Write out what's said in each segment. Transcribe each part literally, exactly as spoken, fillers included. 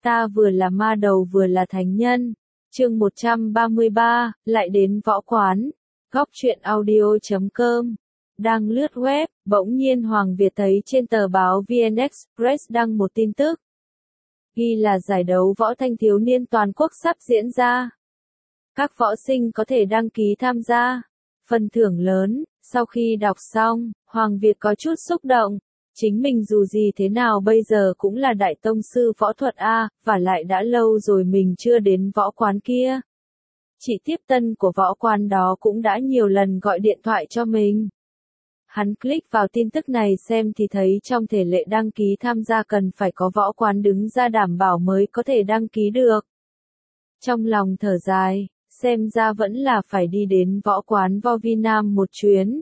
Ta vừa là ma đầu vừa là thánh nhân. Chương một trăm ba mươi ba, lại đến võ quán. Góc truyện audio chấm com. Đang lướt web, bỗng nhiên Hoàng Việt thấy trên tờ báo vê en Express đăng một tin tức. Ghi là giải đấu võ thanh thiếu niên toàn quốc sắp diễn ra. Các võ sinh có thể đăng ký tham gia. Phần thưởng lớn. Sau khi đọc xong, Hoàng Việt có chút xúc động. Chính mình dù gì thế nào bây giờ cũng là đại tông sư võ thuật A, và lại đã lâu rồi mình chưa đến võ quán kia. Chị tiếp tân của võ quán đó cũng đã nhiều lần gọi điện thoại cho mình. Hắn click vào tin tức này xem thì thấy trong thể lệ đăng ký tham gia cần phải có võ quán đứng ra đảm bảo mới có thể đăng ký được. Trong lòng thở dài, xem ra vẫn là phải đi đến võ quán Vo Vi Nam một chuyến.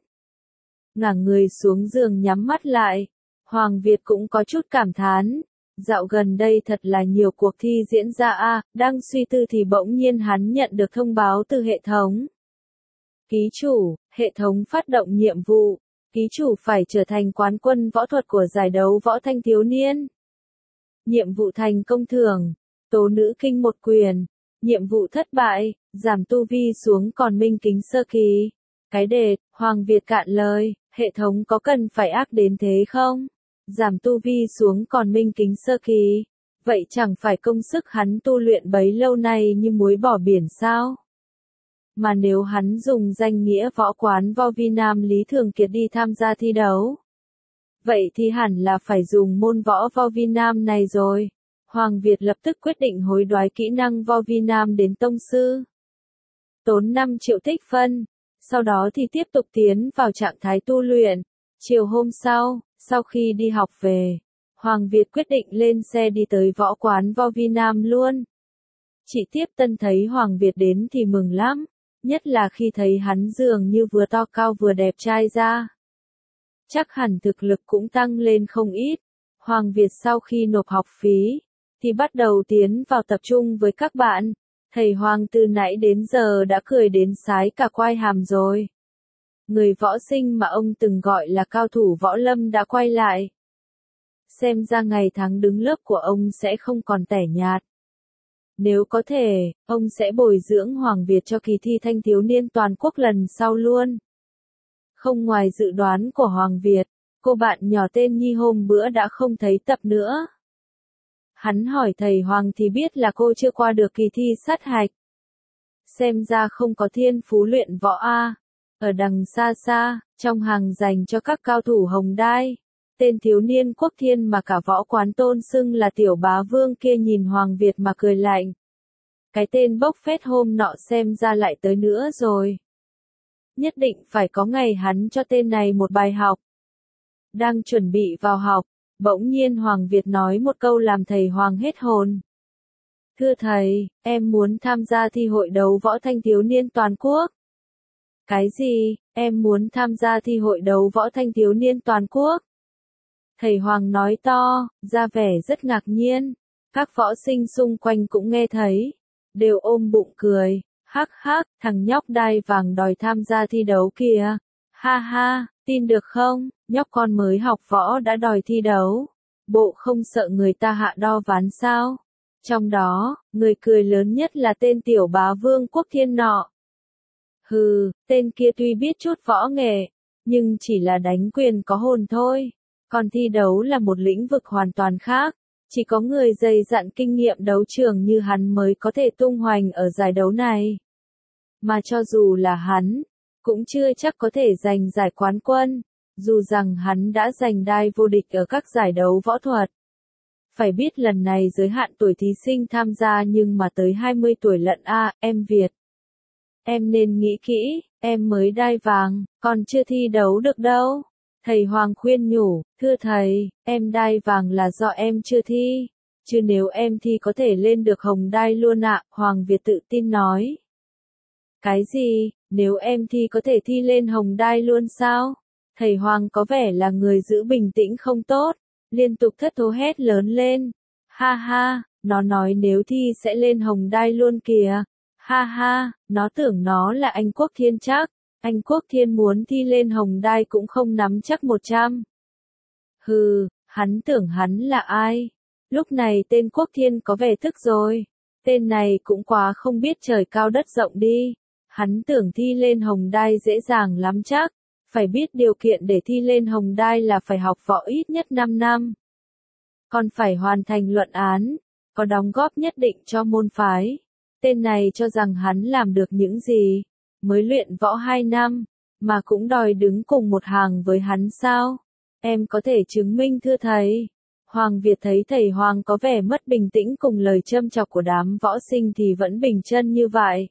Ngả người xuống giường nhắm mắt lại. Hoàng Việt cũng có chút cảm thán. Dạo gần đây thật là nhiều cuộc thi diễn ra a, à, đang suy tư thì bỗng nhiên hắn nhận được thông báo từ hệ thống. Ký chủ, hệ thống phát động nhiệm vụ. Ký chủ phải trở thành quán quân võ thuật của giải đấu võ thanh thiếu niên. Nhiệm vụ thành công thưởng. Tố nữ kinh một quyền. Nhiệm vụ thất bại, giảm tu vi xuống còn minh kính sơ kỳ. Cái đề, Hoàng Việt cạn lời, hệ thống có cần phải ác đến thế không? Giảm tu vi xuống còn minh kính sơ kỳ. Vậy chẳng phải công sức hắn tu luyện bấy lâu nay như muối bỏ biển sao? Mà nếu hắn dùng danh nghĩa võ quán Vo Vi Nam Lý Thường Kiệt đi tham gia thi đấu, vậy thì hẳn là phải dùng môn võ Vo Vi Nam này rồi. Hoàng Việt lập tức quyết định hối đoái kỹ năng Vo Vi Nam đến tông sư. Tốn năm triệu tích phân. Sau đó thì tiếp tục tiến vào trạng thái tu luyện. Chiều hôm sau, sau khi đi học về, Hoàng Việt quyết định lên xe đi tới võ quán Vo Vi Nam luôn. Chị tiếp tân thấy Hoàng Việt đến thì mừng lắm, nhất là khi thấy hắn dường như vừa to cao vừa đẹp trai ra. Chắc hẳn thực lực cũng tăng lên không ít. Hoàng Việt sau khi nộp học phí, thì bắt đầu tiến vào tập trung với các bạn. Thầy Hoàng từ nãy đến giờ đã cười đến sái cả quai hàm rồi. Người võ sinh mà ông từng gọi là cao thủ võ lâm đã quay lại. Xem ra ngày tháng đứng lớp của ông sẽ không còn tẻ nhạt. Nếu có thể, ông sẽ bồi dưỡng Hoàng Việt cho kỳ thi thanh thiếu niên toàn quốc lần sau luôn. Không ngoài dự đoán của Hoàng Việt, cô bạn nhỏ tên Nhi hôm bữa đã không thấy tập nữa. Hắn hỏi thầy Hoàng thì biết là cô chưa qua được kỳ thi sát hạch. Xem ra không có thiên phú luyện võ A. Ở đằng xa xa, trong hàng dành cho các cao thủ hồng đai, tên thiếu niên Quốc Thiên mà cả võ quán tôn xưng là tiểu bá vương kia nhìn Hoàng Việt mà cười lạnh. Cái tên bốc phét hôm nọ xem ra lại tới nữa rồi. Nhất định phải có ngày hắn cho tên này một bài học. Đang chuẩn bị vào học, bỗng nhiên Hoàng Việt nói một câu làm thầy Hoàng hết hồn. Thưa thầy, em muốn tham gia thi hội đấu võ thanh thiếu niên toàn quốc. Cái gì, em muốn tham gia thi hội đấu võ thanh thiếu niên toàn quốc? Thầy Hoàng nói to, ra vẻ rất ngạc nhiên. Các võ sinh xung quanh cũng nghe thấy, đều ôm bụng cười. Hắc hắc, thằng nhóc đai vàng đòi tham gia thi đấu kìa. Ha ha, tin được không, nhóc con mới học võ đã đòi thi đấu. Bộ không sợ người ta hạ đo ván sao? Trong đó, người cười lớn nhất là tên tiểu bá vương Quốc Thiên nọ. Hừ, tên kia tuy biết chút võ nghệ, nhưng chỉ là đánh quyền có hồn thôi. Còn thi đấu là một lĩnh vực hoàn toàn khác. Chỉ có người dày dặn kinh nghiệm đấu trường như hắn mới có thể tung hoành ở giải đấu này. Mà cho dù là hắn, cũng chưa chắc có thể giành giải quán quân, dù rằng hắn đã giành đai vô địch ở các giải đấu võ thuật. Phải biết lần này giới hạn tuổi thí sinh tham gia nhưng mà tới hai mươi tuổi lận a, em Việt. Em nên nghĩ kỹ, em mới đai vàng, còn chưa thi đấu được đâu. Thầy Hoàng khuyên nhủ, thưa thầy, em đai vàng là do em chưa thi, chứ nếu em thi có thể lên được hồng đai luôn ạ, Hoàng Việt tự tin nói. Cái gì, nếu em thi có thể thi lên hồng đai luôn sao? Thầy Hoàng có vẻ là người giữ bình tĩnh không tốt, liên tục thất thố hét lớn lên. Ha ha, nó nói nếu thi sẽ lên hồng đai luôn kìa. Ha ha, nó tưởng nó là anh Quốc Thiên chắc. Anh Quốc Thiên muốn thi lên hồng đai cũng không nắm chắc một trăm. Hừ, hắn tưởng hắn là ai? Lúc này tên Quốc Thiên có vẻ tức rồi. Tên này cũng quá không biết trời cao đất rộng đi. Hắn tưởng thi lên hồng đai dễ dàng lắm chắc. Phải biết điều kiện để thi lên hồng đai là phải học võ ít nhất năm năm. Còn phải hoàn thành luận án, có đóng góp nhất định cho môn phái. Tên này cho rằng hắn làm được những gì, mới luyện võ hai năm, mà cũng đòi đứng cùng một hàng với hắn sao? Em có thể chứng minh thưa thầy. Hoàng Việt thấy thầy Hoàng có vẻ mất bình tĩnh cùng lời châm chọc của đám võ sinh thì vẫn bình chân như vậy.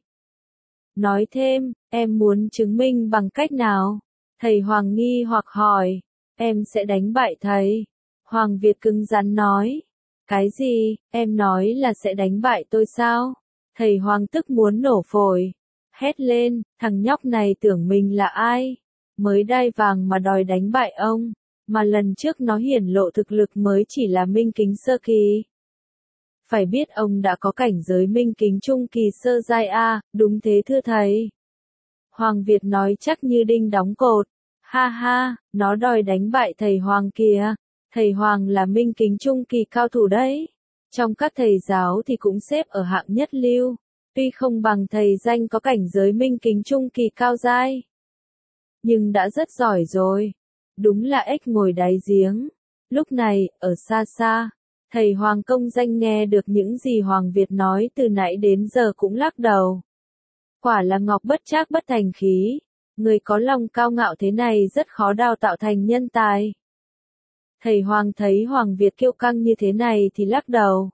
Nói thêm, em muốn chứng minh bằng cách nào? Thầy Hoàng nghi hoặc hỏi, em sẽ đánh bại thầy. Hoàng Việt cứng rắn nói, cái gì, em nói là sẽ đánh bại tôi sao? Thầy Hoàng tức muốn nổ phổi, hét lên, thằng nhóc này tưởng mình là ai? Mới đai vàng mà đòi đánh bại ông, mà lần trước nó hiển lộ thực lực mới chỉ là minh kính sơ kỳ. Phải biết ông đã có cảnh giới minh kính trung kỳ sơ giai A, đúng thế thưa thầy. Hoàng Việt nói chắc như đinh đóng cột, ha ha, nó đòi đánh bại thầy Hoàng kìa. Thầy Hoàng là minh kính trung kỳ cao thủ đấy. Trong các thầy giáo thì cũng xếp ở hạng nhất lưu. Tuy không bằng thầy danh có cảnh giới minh kính trung kỳ cao giai, nhưng đã rất giỏi rồi. Đúng là ếch ngồi đáy giếng. Lúc này, ở xa xa, thầy Hoàng công danh nghe được những gì Hoàng Việt nói từ nãy đến giờ cũng lắc đầu. Quả là ngọc bất trác bất thành khí. Người có lòng cao ngạo thế này rất khó đào tạo thành nhân tài. Thầy Hoàng thấy Hoàng Việt kiêu căng như thế này thì lắc đầu.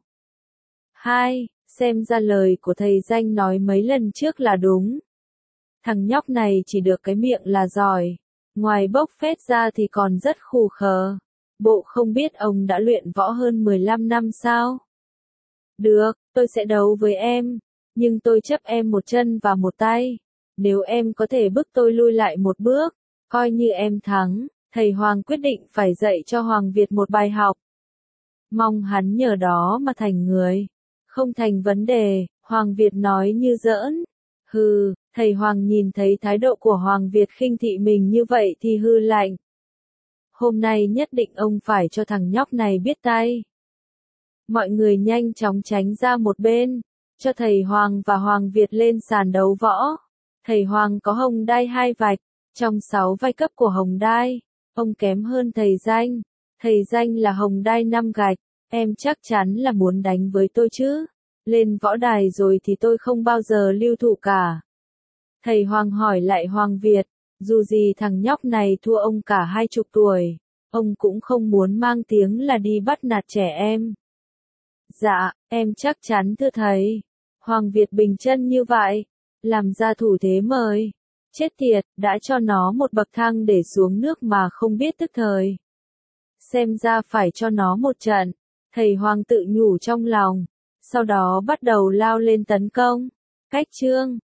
Hai, xem ra lời của thầy danh nói mấy lần trước là đúng. Thằng nhóc này chỉ được cái miệng là giỏi. Ngoài bốc phét ra thì còn rất khù khờ. Bộ không biết ông đã luyện võ hơn mười lăm năm sao? Được, tôi sẽ đấu với em. Nhưng tôi chấp em một chân và một tay. Nếu em có thể bức tôi lui lại một bước, coi như em thắng. Thầy Hoàng quyết định phải dạy cho Hoàng Việt một bài học. Mong hắn nhờ đó mà thành người. Không thành vấn đề, Hoàng Việt nói như giỡn. Hừ, thầy Hoàng nhìn thấy thái độ của Hoàng Việt khinh thị mình như vậy thì hư lạnh. Hôm nay nhất định ông phải cho thằng nhóc này biết tay. Mọi người nhanh chóng tránh ra một bên, cho thầy Hoàng và Hoàng Việt lên sàn đấu võ. Thầy Hoàng có hồng đai hai vạch, trong sáu vai cấp của hồng đai. Ông kém hơn thầy danh. Thầy danh là hồng đai năm gạch. Em chắc chắn là muốn đánh với tôi chứ. Lên võ đài rồi thì tôi không bao giờ lưu thủ cả. Thầy Hoàng hỏi lại Hoàng Việt. Dù gì thằng nhóc này thua ông cả hai chục tuổi. Ông cũng không muốn mang tiếng là đi bắt nạt trẻ em. Dạ, em chắc chắn thưa thầy. Hoàng Việt bình chân như vậy. Làm ra thủ thế mời. Chết tiệt, đã cho nó một bậc thang để xuống nước mà không biết tức thời. Xem ra phải cho nó một trận. Thầy Hoàng tự nhủ trong lòng. Sau đó bắt đầu lao lên tấn công. Cách chương